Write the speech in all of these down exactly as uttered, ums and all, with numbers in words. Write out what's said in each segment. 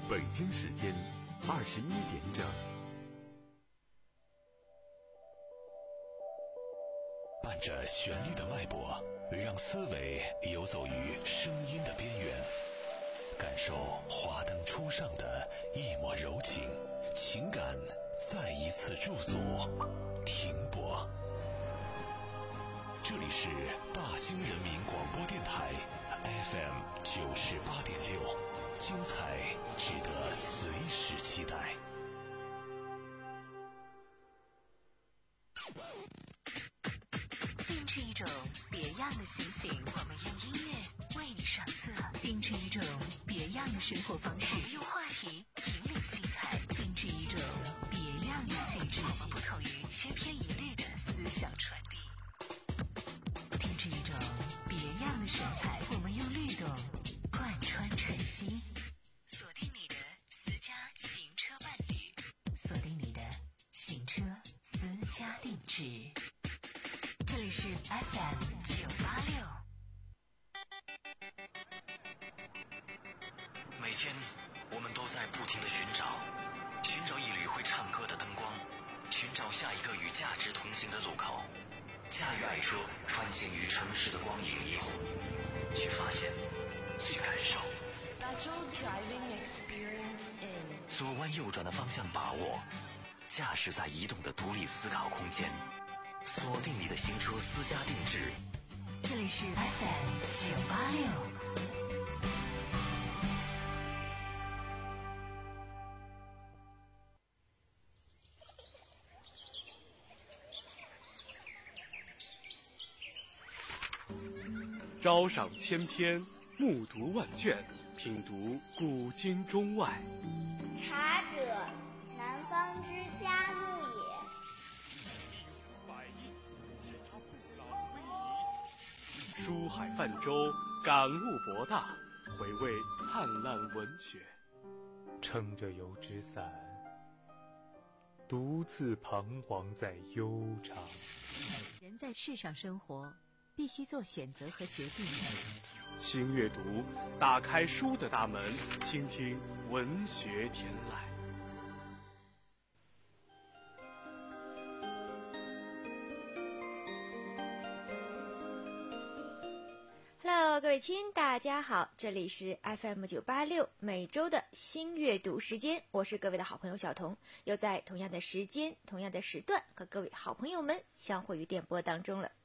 北京时间二十一点整。 伴着旋律的脉搏，让思维游走于声音的边缘，感受华灯初上的一抹柔情，情感再一次驻足停泊。这里是大兴人民广播电台 F M 九十八点六，精彩值得随时期待。 定制一种别样的心情，我们用音乐为你上色；定制一种别样的生活方式，我们用话题引领精彩；定制一种别样的气质，我们不同于千篇一律的思想传递；定制一种别样的神采，我们用律动贯穿晨曦。锁定你的私家行车伴侣，锁定你的行车私家定制。这里是 F M 九八六。 每天我们都在不停地寻找，寻找一缕会唱歌的灯光，寻找下一个与价值同行的路口。驾驭爱车，穿行于城市的光影霓虹，去发现，去感受。 Special driving experience in 左弯右转的方向把握，驾驶在移动的独立思考空间。锁定你的行车私家定制， 这里是 F M 九八六。 朝赏千篇，暮读万卷，品读古今中外。 茶者，南方之佳木也。 书海泛舟，感悟博大，回味灿烂文学。 撑着油纸伞，独自彷徨在悠长。 人在世上生活，必须做选择和决定。 新阅读，打开书的大门，倾听文学天籁。 Hello， 各位亲，大家好，这里是 F M 九八六每周的新阅读时间，我是各位的好朋友小彤，又在同样的时间、同样的时段和各位好朋友们相会于电波当中了。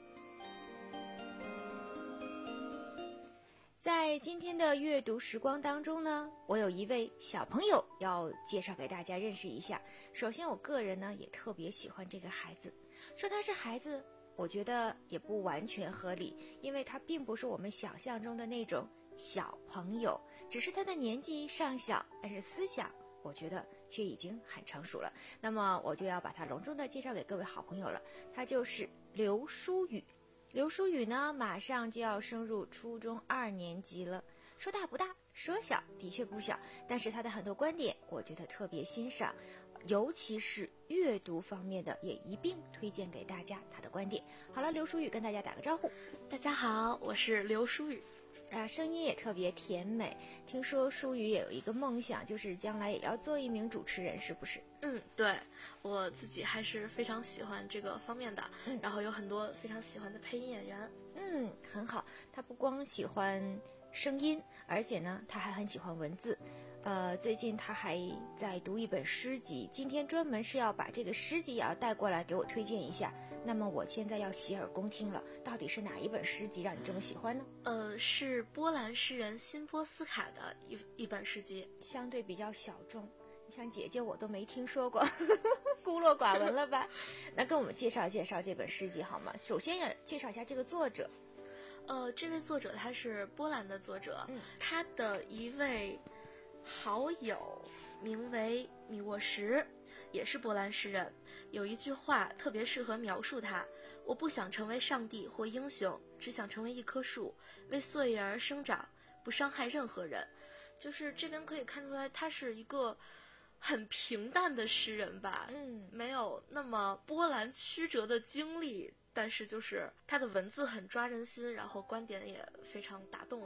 在今天的阅读时光当中呢，我有一位小朋友要介绍给大家认识一下。首先我个人呢也特别喜欢这个孩子，说他是孩子我觉得也不完全合理，因为他并不是我们想象中的那种小朋友，只是他的年纪尚小，但是思想我觉得却已经很成熟了。那么我就要把他隆重的介绍给各位好朋友了，他就是刘书宇。刘书宇呢马上就要升入初中二年级了，说大不大，说小的确不小，但是他的很多观点我觉得特别欣赏，尤其是阅读方面的也一并推荐给大家他的观点。好了，刘书宇跟大家打个招呼。 大家好，我是刘书宇。 啊，声音也特别甜美。听说书宇也有一个梦想，就是将来也要做一名主持人，是不是？ 嗯，对，我自己还是非常喜欢这个方面的，嗯、然后有很多非常喜欢的配音演员。 嗯，很好。他不光喜欢声音，而且呢，他还很喜欢文字。呃，最近他还在读一本诗集，今天专门是要把这个诗集也要带过来给我推荐一下。那么我现在要洗耳恭听了，到底是哪一本诗集让你这么喜欢呢？ 呃，是波兰诗人辛波斯卡的一一本诗集， 相对比较小众，像姐姐我都没听说过，孤陋寡闻了吧？那跟我们介绍介绍这本诗集好吗？首先要介绍一下这个作者。 呃，这位作者他是波兰的作者， 嗯、 他的一位好友名为米沃什，也是波兰诗人。有一句话特别适合描述他：我不想成为上帝或英雄，只想成为一棵树，为岁月而生长，不伤害任何人。就是这边可以看出来，他是一个很平淡的诗人吧， 嗯， 没有那么波澜曲折的经历，但是就是他的文字很抓人心，然后观点也非常打动我。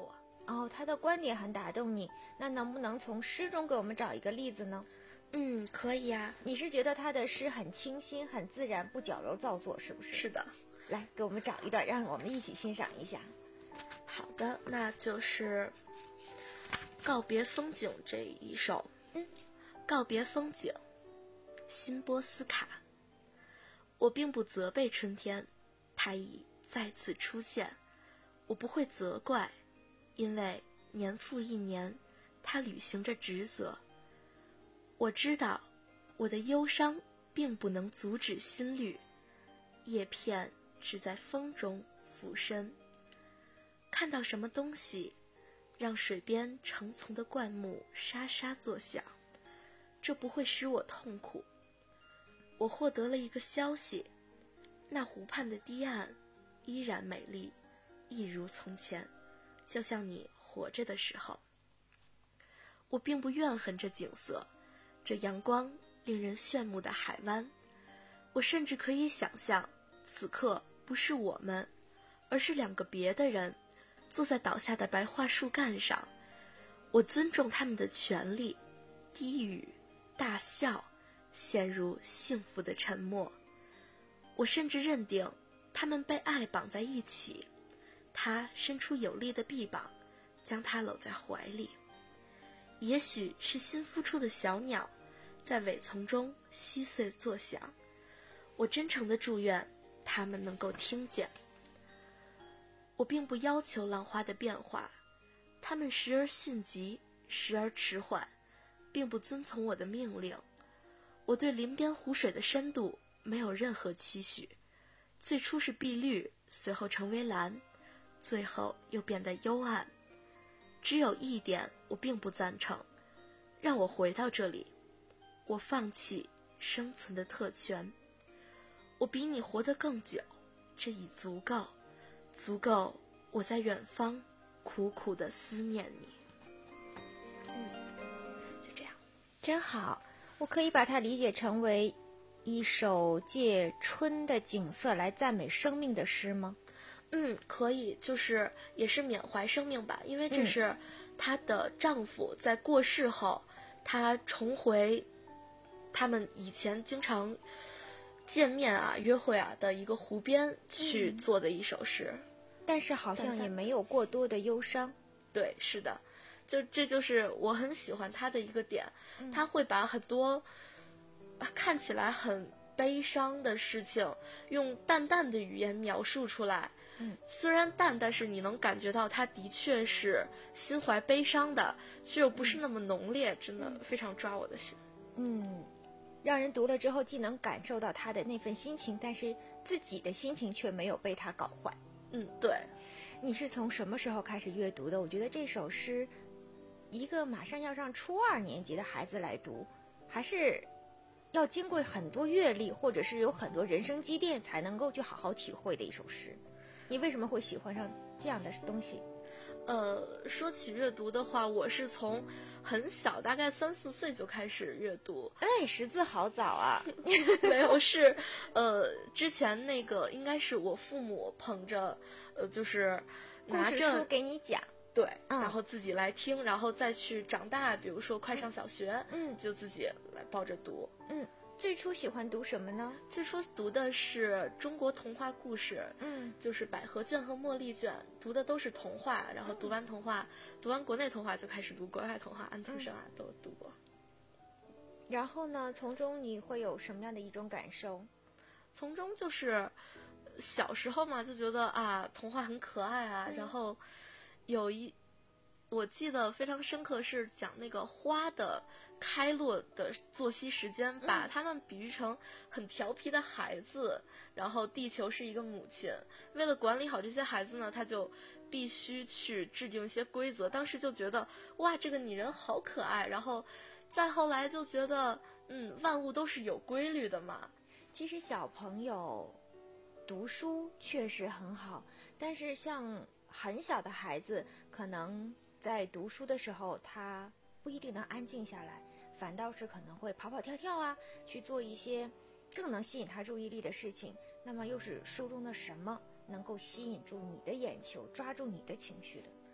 哦，他的观点很打动你，那能不能从诗中给我们找一个例子呢？ 嗯，可以啊。 你是觉得他的诗很清新、很自然，不矫揉造作，是不是？ 是的。 来，给我们找一段，让我们一起欣赏一下。 好的，那就是《告别风景》这一首。 嗯， 告别风景，辛波斯卡。我并不责备春天，它已再次出现。我不会责怪，因为年复一年，它履行着职责。我知道，我的忧伤并不能阻止心律，叶片只在风中俯身。看到什么东西，让水边成丛的灌木沙沙作响，这不会使我痛苦。我获得了一个消息，那湖畔的堤岸依然美丽，一如从前，就像你活着的时候。我并不怨恨这景色，这阳光令人炫目的海湾。我甚至可以想象，此刻不是我们，而是两个别的人坐在倒下的白桦树干上。我尊重他们的权利，低语大笑，陷入幸福的沉默。我甚至认定他们被爱绑在一起，他伸出有力的臂膀，将他搂在怀里。也许是新孵出的小鸟在苇丛中稀碎作响，我真诚地祝愿他们能够听见。我并不要求浪花的变化，它们时而迅疾，时而迟缓，并不遵从我的命令。我对林边湖水的深度没有任何期许，最初是碧绿，随后成为蓝，最后又变得幽暗。只有一点我并不赞成，让我回到这里，我放弃生存的特权。我比你活得更久，这已足够，足够我在远方苦苦地思念你。 嗯，就这样，真好。我可以把它理解成为一首借春的景色来赞美生命的诗吗？ 嗯，可以，就是也是缅怀生命吧，因为这是她的丈夫在过世后，她重回他们以前经常见面啊、约会啊的一个湖边去做的一首诗， 嗯、但是好像也没有过多的忧伤。 对，是的，就这就是我很喜欢她的一个点， 嗯、 她会把很多看起来很悲伤的事情用淡淡的语言描述出来。 嗯， 虽然淡，但是你能感觉到他的确是心怀悲伤的，却又不是那么浓烈，真的非常抓我的心。 嗯，让人读了之后既能感受到他的那份心情，但是自己的心情却没有被他搞坏。 嗯，对。 你是从什么时候开始阅读的？我觉得这首诗，一个马上要上初二年级的孩子来读，还是要经过很多阅历，或者是有很多人生积淀才能够去好好体会的一首诗。你为什么会喜欢上这样的东西？ 呃，说起阅读的话，我是从很小，大概三四岁就开始阅读。 哎，识字好早啊！ 没有，是呃，之前那个应该是我父母捧着，呃，就是拿着书给你讲， 对、 嗯， 然后自己来听，然后再去长大，比如说快上小学， 嗯， 就自己来抱着读， 嗯。最初喜欢读什么呢？ 最初读的是中国童话故事， 嗯， 就是百合卷和茉莉卷，读的都是童话，然后读完童话，嗯、读完国内童话就开始读国外童话，安徒生啊、嗯、都读过。 然后呢，从中你会有什么样的一种感受？ 从中就是小时候嘛，就觉得啊，童话很可爱啊， 嗯、 然后有一我记得非常深刻是讲那个花的开落的作息时间， 嗯、 把它们比喻成很调皮的孩子，然后地球是一个母亲，为了管理好这些孩子呢，他就必须去制定一些规则。当时就觉得哇，这个拟人好可爱，然后再后来就觉得嗯，万物都是有规律的嘛。 其实小朋友读书确实很好，但是像很小的孩子可能在读书的时候他不一定能安静下来，反倒是可能会跑跑跳跳啊，去做一些更能吸引他注意力的事情。那么又是书中的什么能够吸引住你的眼球，抓住你的情绪的？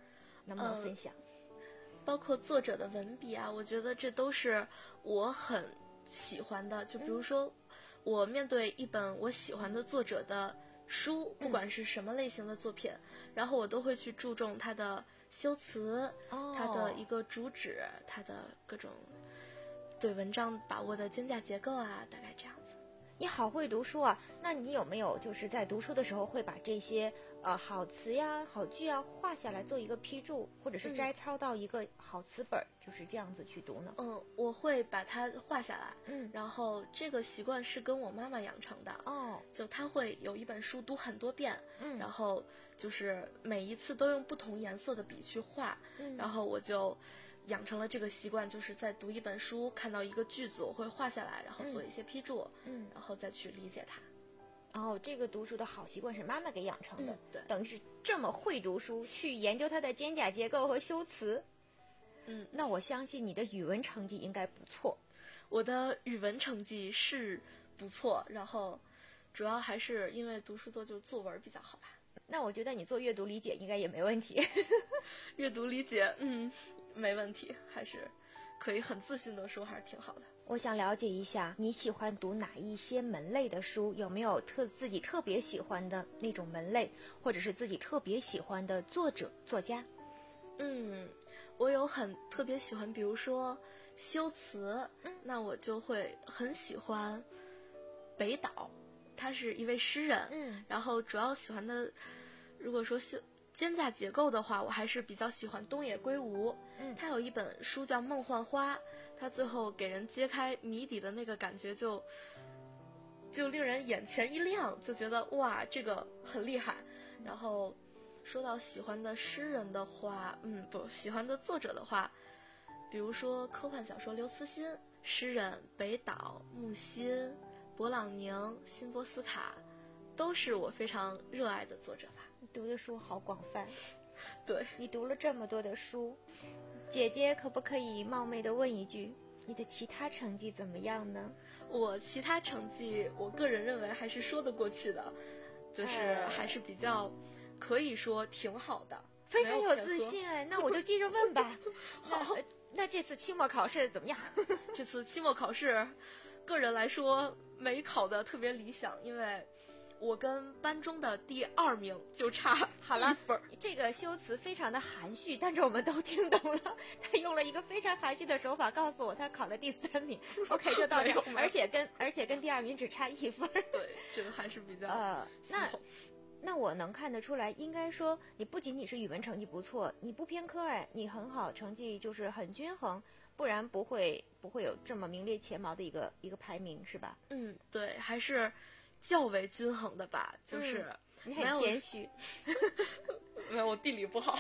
能不能分享？ 嗯、包括作者的文笔啊，我觉得这都是我很喜欢的。就比如说，我面对一本我喜欢的作者的书，不管是什么类型的作品，嗯、然后我都会去注重它的修辞， 哦、 它的一个主旨，它的各种对文章把握的肩架结构啊，大概这样子。 你好会读书啊，那你有没有就是在读书的时候会把这些呃好词呀、好句啊画下来做一个批注，或者是摘抄到一个好词本，嗯、就是这样子去读呢？ 嗯，我会把它画下来， 嗯， 然后这个习惯是跟我妈妈养成的哦， 就她会有一本书读很多遍， 嗯， 然后就是每一次都用不同颜色的笔去画， 嗯， 然后我就养成了这个习惯，就是在读一本书看到一个句子我会画下来，然后做一些批注， 嗯， 然后再去理解它。 哦，这个读书的好习惯是妈妈给养成的， 嗯、对， 等于是这么会读书，去研究它的肩架结构和修辞。 嗯， 那我相信你的语文成绩应该不错。 我的语文成绩是不错，然后主要还是因为读书多，就作文比较好吧。 那我觉得你做阅读理解应该也没问题。 阅读理解，嗯，没问题，还是可以很自信的说，还是挺好的。 我想了解一下，你喜欢读哪一些门类的书？有没有特自己特别喜欢的那种门类，或者是自己特别喜欢的作者、作家？ 嗯，我有很特别喜欢，比如说修辞，嗯、那我就会很喜欢北岛，他是一位诗人， 嗯， 然后主要喜欢的，如果说修肩架结构的话，我还是比较喜欢东野圭吾， 嗯， 他有一本书叫《梦幻花》，他最后给人揭开谜底的那个感觉就就令人眼前一亮，就觉得哇，这个很厉害。然后说到喜欢的诗人的话，嗯，不，喜欢的作者的话，比如说科幻小说刘慈欣，诗人北岛、木心、勃朗宁、辛波斯卡，都是我非常热爱的作者吧。 你读的书好广泛， 对， 你读了这么多的书，姐姐可不可以冒昧的问一句，你的其他成绩怎么样呢？ 我其他成绩，我个人认为还是说得过去的，就是还是比较可以说挺好的， 非常有自信哎。那我就接着问吧。 好， 那, 那这次期末考试怎么样？ 这次期末考试，个人来说没考得特别理想，因为我跟班中的第二名就差好了，这个修辞非常的含蓄，但是我们都听懂了。他用了一个非常含蓄的手法告诉我，他考了第三名。OK， 就到这，而且跟而且跟第二名只差一分。 对，这个还是比较呃，那那我能看得出来，应该说你不仅仅是语文成绩不错，你不偏科哎，你很好，成绩就是很均衡，不然不会不会有这么名列前茅的一个一个排名，是吧？ 嗯，对，还是较为均衡的吧，就是、 嗯、你很谦虚。 没有，我地理不好。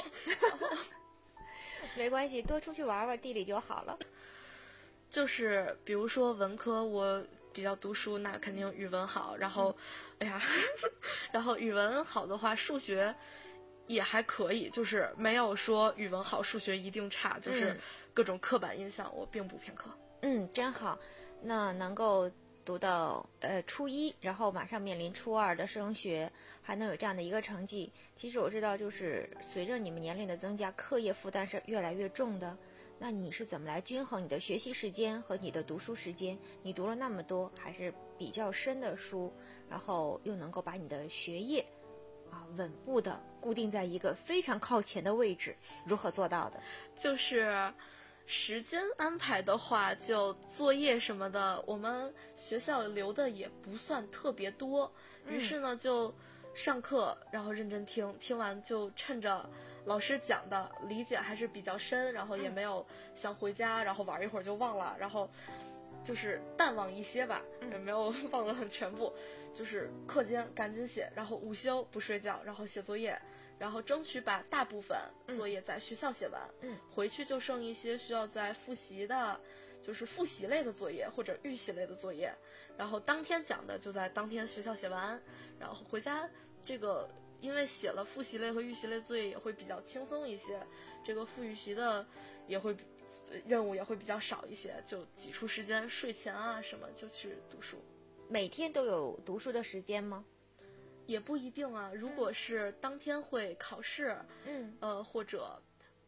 没关系，多出去玩玩地理就好了。 就是比如说文科，我比较读书，那肯定语文好。然后，嗯、哎呀，然后语文好的话，数学也还可以，就是没有说语文好，数学一定差，就是各种刻板印象，我并不偏科。 嗯，真好。那能够读到呃初一，然后马上面临初二的升学，还能有这样的一个成绩，其实我知道，就是随着你们年龄的增加，课业负担是越来越重的。那你是怎么来均衡你的学习时间和你的读书时间？你读了那么多还是比较深的书，然后又能够把你的学业啊稳步的固定在一个非常靠前的位置，如何做到的？ 就是时间安排的话，就作业什么的，我们学校留的也不算特别多，于是呢就上课，然后认真听，听完就趁着老师讲的理解还是比较深，然后也没有想回家，然后玩一会儿就忘了，然后就是淡忘一些吧，也没有忘得很全部，就是课间赶紧写，然后午休不睡觉，然后写作业，然后争取把大部分作业在学校写完， 嗯， 回去就剩一些需要在复习的，就是复习类的作业或者预习类的作业，然后当天讲的就在当天学校写完，然后回家这个因为写了复习类和预习类作业也会比较轻松一些，这个复预习的也会任务也会比较少一些，就挤出时间睡前啊什么就去读书。 每天都有读书的时间吗？ 也不一定啊，如果是当天会考试， 嗯， 呃，或者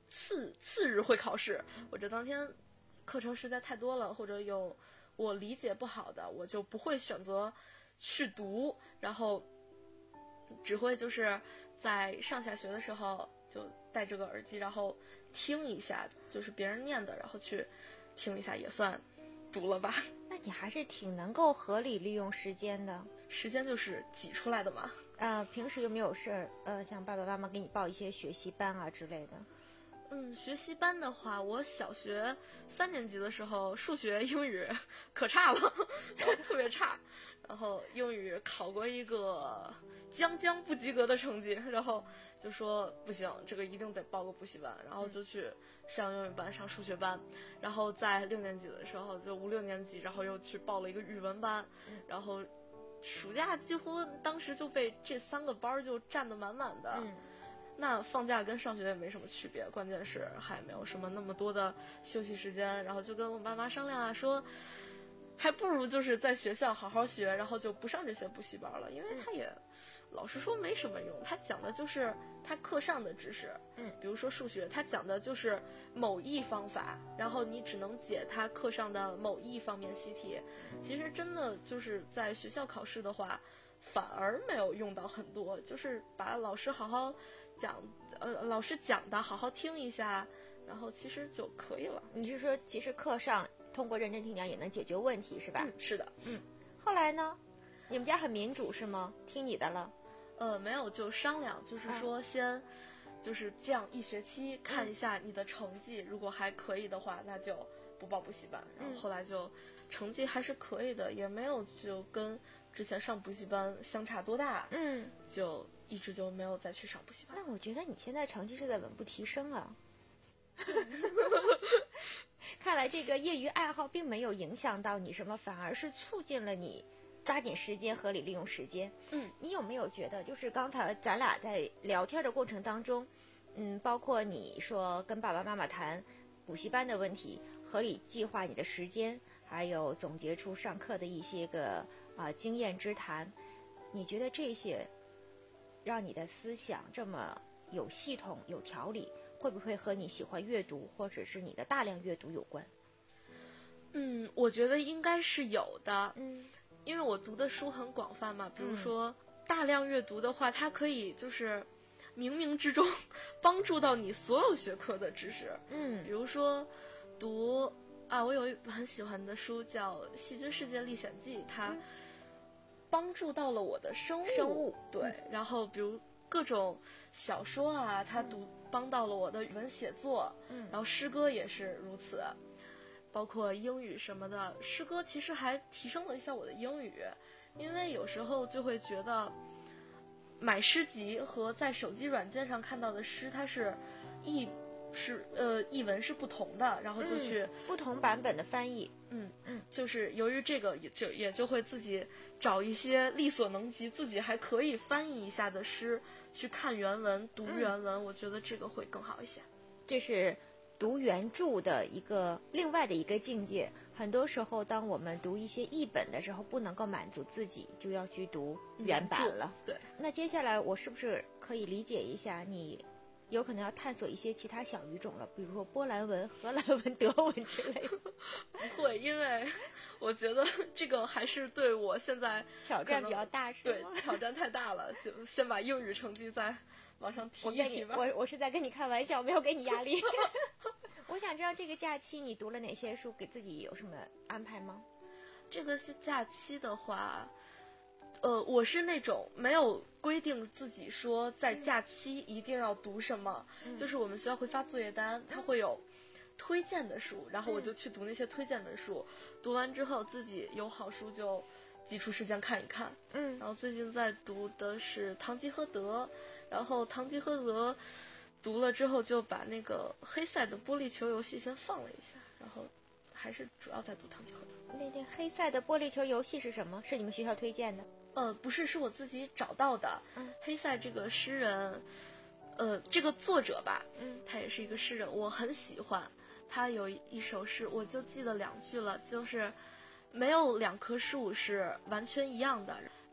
次次日会考试，我这当天课程实在太多了，或者有我理解不好的，我就不会选择去读，然后只会就是在上下学的时候就戴这个耳机，然后听一下，就是别人念的，然后去听一下，也算读了吧。 那你还是挺能够合理利用时间的。 时间就是挤出来的嘛。 呃，平时有没有事儿？呃，像爸爸妈妈给你报一些学习班啊之类的？ 嗯，学习班的话，我小学三年级的时候，数学、英语可差了，然后特别差，然后英语考过一个将将不及格的成绩，然后就说不行，这个一定得报个补习班，然后就去上英语班、上数学班，然后在六年级的时候，就五六年级，然后又去报了一个语文班，然后暑假几乎当时就被这三个班就占得满满的。嗯，那放假跟上学也没什么区别，关键是还没有什么那么多的休息时间，然后就跟我妈妈商量啊，说还不如就是在学校好好学，然后就不上这些补习班了，因为他也老实说没什么用，他讲的就是他课上的知识，嗯，比如说数学，他讲的就是某一方法，然后你只能解他课上的某一方面习题，其实真的就是在学校考试的话反而没有用到很多，就是把老师好好讲，呃，老师讲的好好听一下，然后其实就可以了。 你是说，其实课上通过认真听讲也能解决问题，是吧？ 嗯，是的。 嗯，后来呢？你们家很民主是吗？听你的了？ 呃，没有，就商量，就是说先，就是这样一学期看一下你的成绩，嗯、如果还可以的话，那就不报补习班。然后后来就成绩还是可以的，也没有就跟之前上补习班相差多大。嗯，就。一直就没有再去上补习班。 那我觉得你现在成绩是在稳步提升啊。看来这个业余爱好并没有影响到你什么，反而是促进了你抓紧时间、合理利用时间。嗯，你有没有觉得，就是刚才咱俩在聊天的过程当中，嗯，包括你说跟爸爸妈妈谈补习班的问题，合理计划你的时间，还有总结出上课的一些个啊、呃、经验之谈，你觉得这些让你的思想这么有系统、有条理，会不会和你喜欢阅读或者是你的大量阅读有关？ 嗯，我觉得应该是有的。嗯，因为我读的书很广泛嘛，比如说、嗯、大量阅读的话，它可以就是冥冥之中帮助到你所有学科的知识。嗯，比如说读啊，我有一本很喜欢的书叫《细菌世界历险记》，它、嗯帮助到了我的生物， 生物对、嗯，然后比如各种小说啊，它读、嗯、帮到了我的语文写作，嗯，然后诗歌也是如此，包括英语什么的，诗歌其实还提升了一下我的英语，因为有时候就会觉得买诗集和在手机软件上看到的诗，它是译是呃译文是不同的，然后就去、 嗯、不同版本的翻译， 嗯嗯，就是由于这个也就也就会自己找一些力所能及自己还可以翻译一下的诗去看原文读原文、嗯、我觉得这个会更好一些。 这是读原著的一个另外的一个境界，很多时候当我们读一些译本的时候不能够满足自己，就要去读原版了、 嗯、对， 那接下来我是不是可以理解一下，你有可能要探索一些其他小语种了，比如说波兰文、荷兰文、德文之类的？ 不会，因为我觉得这个还是对我现在挑战比较大，是吗？对，挑战太大了，就先把英语成绩再往上提一提吧。 我我我是在跟你开玩笑，没有给你压力。我想知道这个假期你读了哪些书，给自己有什么安排吗？ 这个是假期的话。呃，我是那种没有规定自己说在假期一定要读什么、嗯、就是我们学校会发作业单，它会有推荐的书，然后我就去读那些推荐的书、嗯、读完之后自己有好书就挤出时间看一看。嗯，然后最近在读的是《堂吉诃德》，然后《堂吉诃德》读了之后就把那个黑塞的玻璃球游戏先放了一下，然后还是主要在读《堂吉诃德》。 那那黑塞的玻璃球游戏是什么？是你们学校推荐的？ 呃，不是，是我自己找到的。嗯，黑塞这个诗人，呃，这个作者吧，嗯，他也是一个诗人，我很喜欢。他有一首诗，我就记得两句了，就是没有两棵树是完全一样的，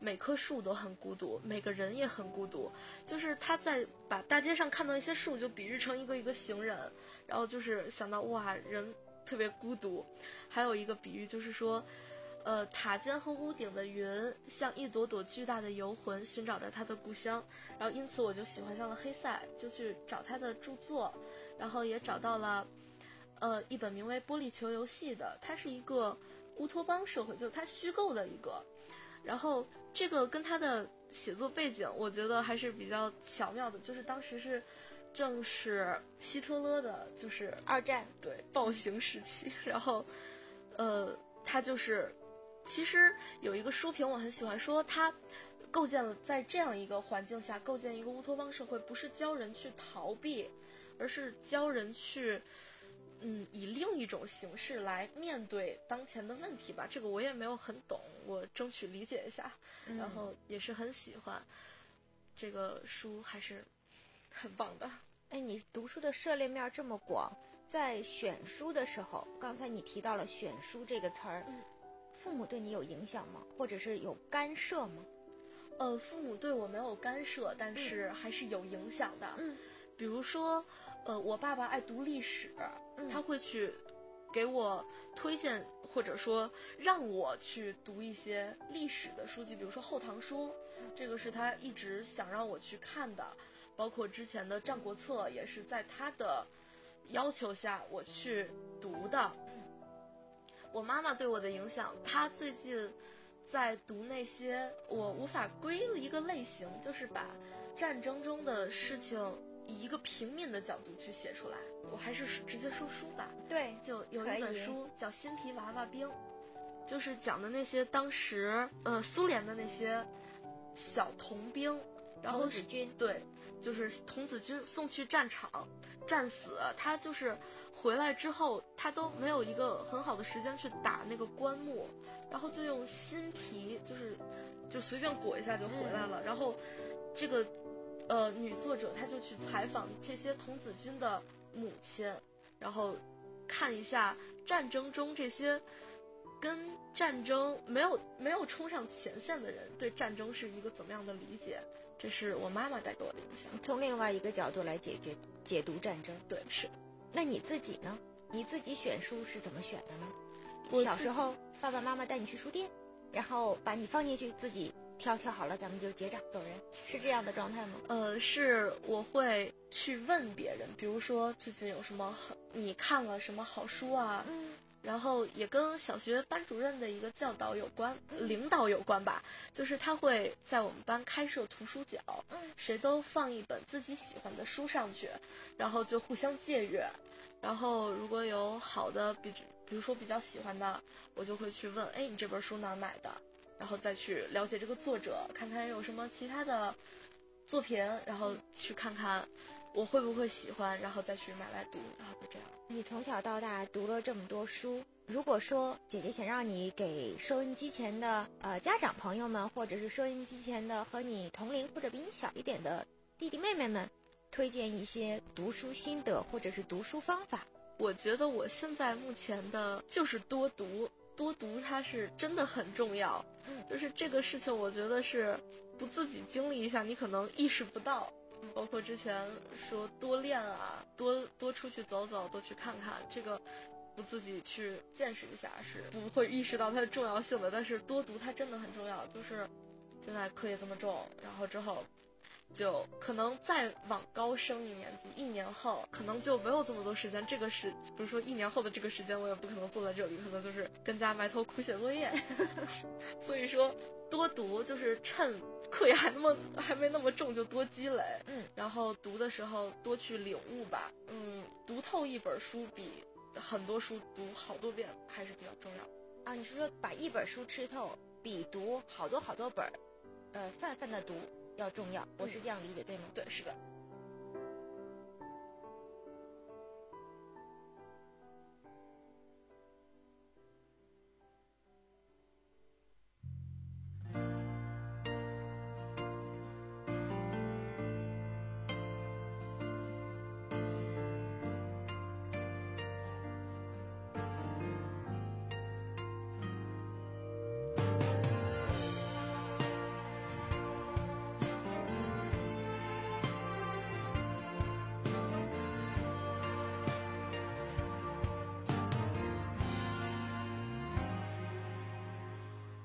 每棵树都很孤独，每个人也很孤独。就是他在把大街上看到一些树就比喻成一个一个行人，然后就是想到哇，人特别孤独。还有一个比喻就是说，呃，塔尖和屋顶的云像一朵朵巨大的游魂，寻找着他的故乡。然后因此我就喜欢上了黑塞，就去找他的著作，然后也找到了呃一本名为《玻璃球游戏》的，它是一个乌托邦社会，就是它虚构的一个。然后这个跟他的写作背景我觉得还是比较巧妙的，就是当时是正是希特勒的就是二战对暴行时期，然后呃他就是其实有一个书评我很喜欢，说他构建了在这样一个环境下构建一个乌托邦社会，不是教人去逃避，而是教人去嗯，以另一种形式来面对当前的问题吧。这个我也没有很懂，我争取理解一下， 嗯、 然后也是很喜欢这个书，还是很棒的。 哎，你读书的涉猎面这么广，在选书的时候，刚才你提到了选书这个词儿， 嗯， 父母对你有影响吗？或者是有干涉吗？ 呃，父母对我没有干涉，但是还是有影响的。 嗯， 比如说呃，我爸爸爱读历史， 嗯、 他会去给我推荐或者说让我去读一些历史的书籍，比如说《后唐书》，这个是他一直想让我去看的，包括之前的《战国策》也是在他的要求下我去读的。我妈妈对我的影响，她最近在读那些我无法归一个类型，就是把战争中的事情以一个平民的角度去写出来。我还是直接说书吧。 对， 就有一本书叫《新皮娃娃兵》，就是讲的那些当时呃苏联的那些小童兵，然后童子军， 对，就是童子军送去战场战死，他就是回来之后他都没有一个很好的时间去打那个棺木，然后就用新皮就是就随便裹一下就回来了。嗯、然后这个呃女作者她就去采访这些童子军的母亲，然后看一下战争中这些跟战争没有没有冲上前线的人对战争是一个怎么样的理解。这是我妈妈带给我的影响， 从另外一个角度来解决解读战争。 对，是。 那你自己呢？你自己选书是怎么选的呢？小时候爸爸妈妈带你去书店，然后把你放进去，自己挑挑好了，咱们就结账走人，是这样的状态吗？ 呃，是我会去问别人，比如说最近有什么好，你看了什么好书啊？ 嗯。 然后也跟小学班主任的一个教导有关，领导有关吧，就是他会在我们班开设图书角，谁都放一本自己喜欢的书上去，然后就互相借阅，然后如果有好的比比如说比较喜欢的，我就会去问，哎，你这本书哪儿买的？然后再去了解这个作者，看看有什么其他的作品，然后去看看我会不会喜欢，然后再去买来读，然后就这样。 你从小到大读了这么多书，如果说姐姐想让你给收音机前的呃家长朋友们，或者是收音机前的和你同龄或者比你小一点的弟弟妹妹们，推荐一些读书心得或者是读书方法， 我觉得我现在目前的就是多读，多读它是真的很重要。 嗯， 就是这个事情，我觉得是不自己经历一下，你可能意识不到。包括之前说多练啊，多多出去走走，多去看看，这个不自己去见识一下是不会意识到它的重要性的。但是多读它真的很重要，就是现在课业这么重，然后之后就可能再往高升一年级，一年后可能就没有这么多时间。这个是比如说一年后的这个时间，我也不可能坐在这里，可能就是跟家埋头苦写作业。所以说多读就是趁课业还那么还没那么重就多积累， 嗯， 然后读的时候多去领悟吧，嗯，读透一本书比很多书读好多遍还是比较重要啊。你是说把一本书吃透比读好多好多本呃泛泛的读要重要，我是这样理解对吗？ 对，是的。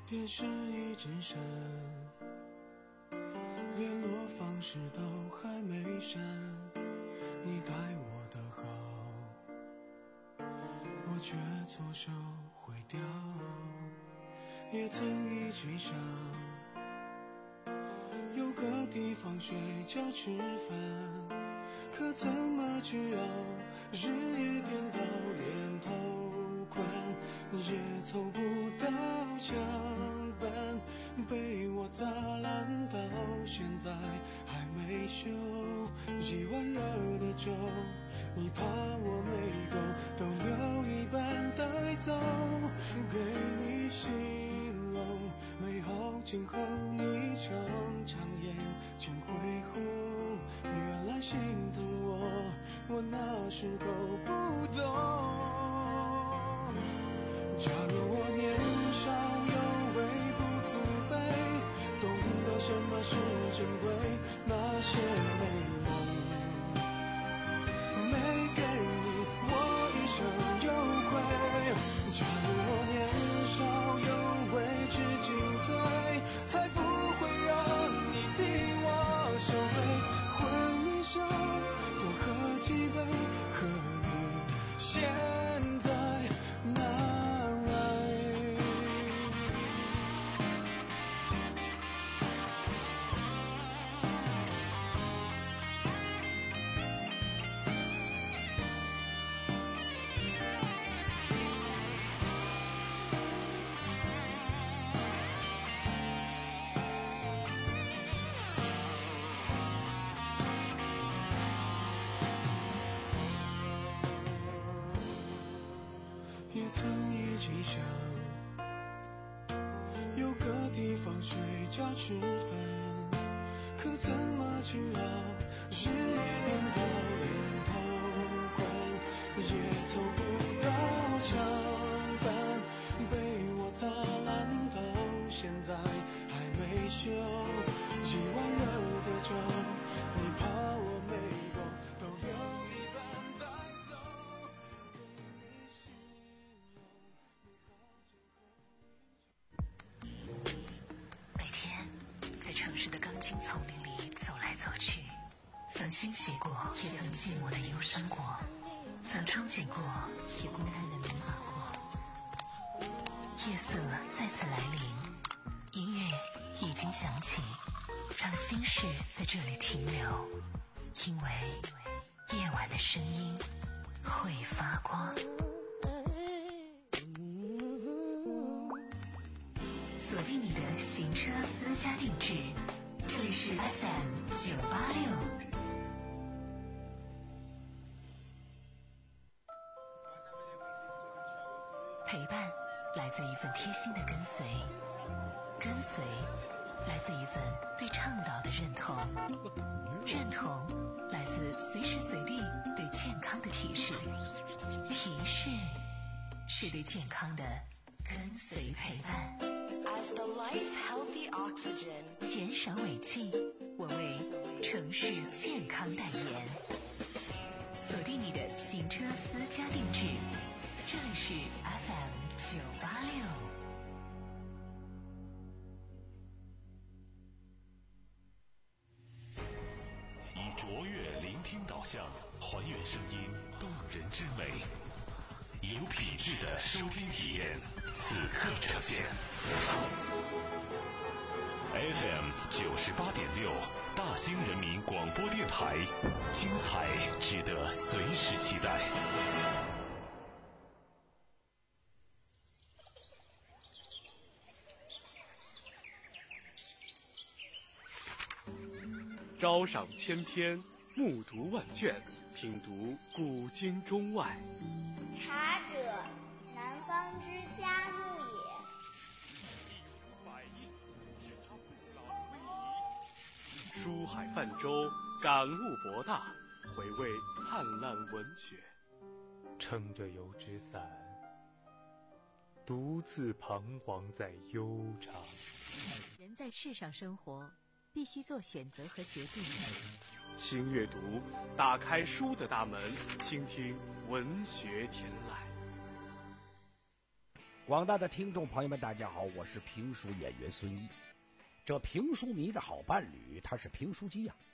电视一直闪，联络方式都还没删，你待我的好，我却错手毁掉。也曾一起想有个地方睡觉吃饭，可怎么去熬，日夜颠倒，连头款也凑不到墙板，被我砸烂到现在还没修。一碗热的粥，你怕我没够，都留一半带走，给你形容美好今后，你常常眼睛会红，原来心疼我，我那时候不懂。假如我年少有为不自卑，懂得什么是珍贵，那些美梦没给你，我一生有愧。假如我年少有为知进退，才不会让你替我受罪。婚礼上多喝几杯，和你现在哪来？也曾一起想有个地方睡觉吃饭，可怎么去熬，日夜颠倒，连头款也凑不到墙板，被我砸烂到现在还没修。一碗热的粥，你怕我没够，都留一半带走。 每天在城市的钢筋丛林里走来走去，曾欣喜过，也曾寂寞的忧伤过，曾憧憬过，也孤单的迷茫过。夜色再次来临，音乐已经响起，让心事在这里停留，因为夜晚的声音会发光。锁定你的行车私家定制，这里是 F M 九八六。陪伴来自一份贴心的跟随，跟随来自一份对倡导的认同，认同来自随时随地对健康的提示，提示是对健康的跟随陪伴。 As the lights healthy oxygen， 减少尾气，我为城市健康代言。锁定你的行车私家定制，这里是 F M 九八六。 以卓越聆听导向，还原声音动人之美，有品质的收听体验，此刻呈现。F M 九十八点六，大兴人民广播电台，精彩值得随时期待。 朝赏千篇，暮读万卷，品读古今中外。 茶者，南方之佳木也。 书海泛舟，感悟博大，回味灿烂文学。 撑着油纸伞，独自彷徨在悠长。 人在世上生活，必须做选择和决定。 新阅读，打开书的大门，倾听文学天籁。 广大的听众朋友们，大家好，我是评书演员孙毅。这评书迷的好伴侣，他是评书机呀、啊。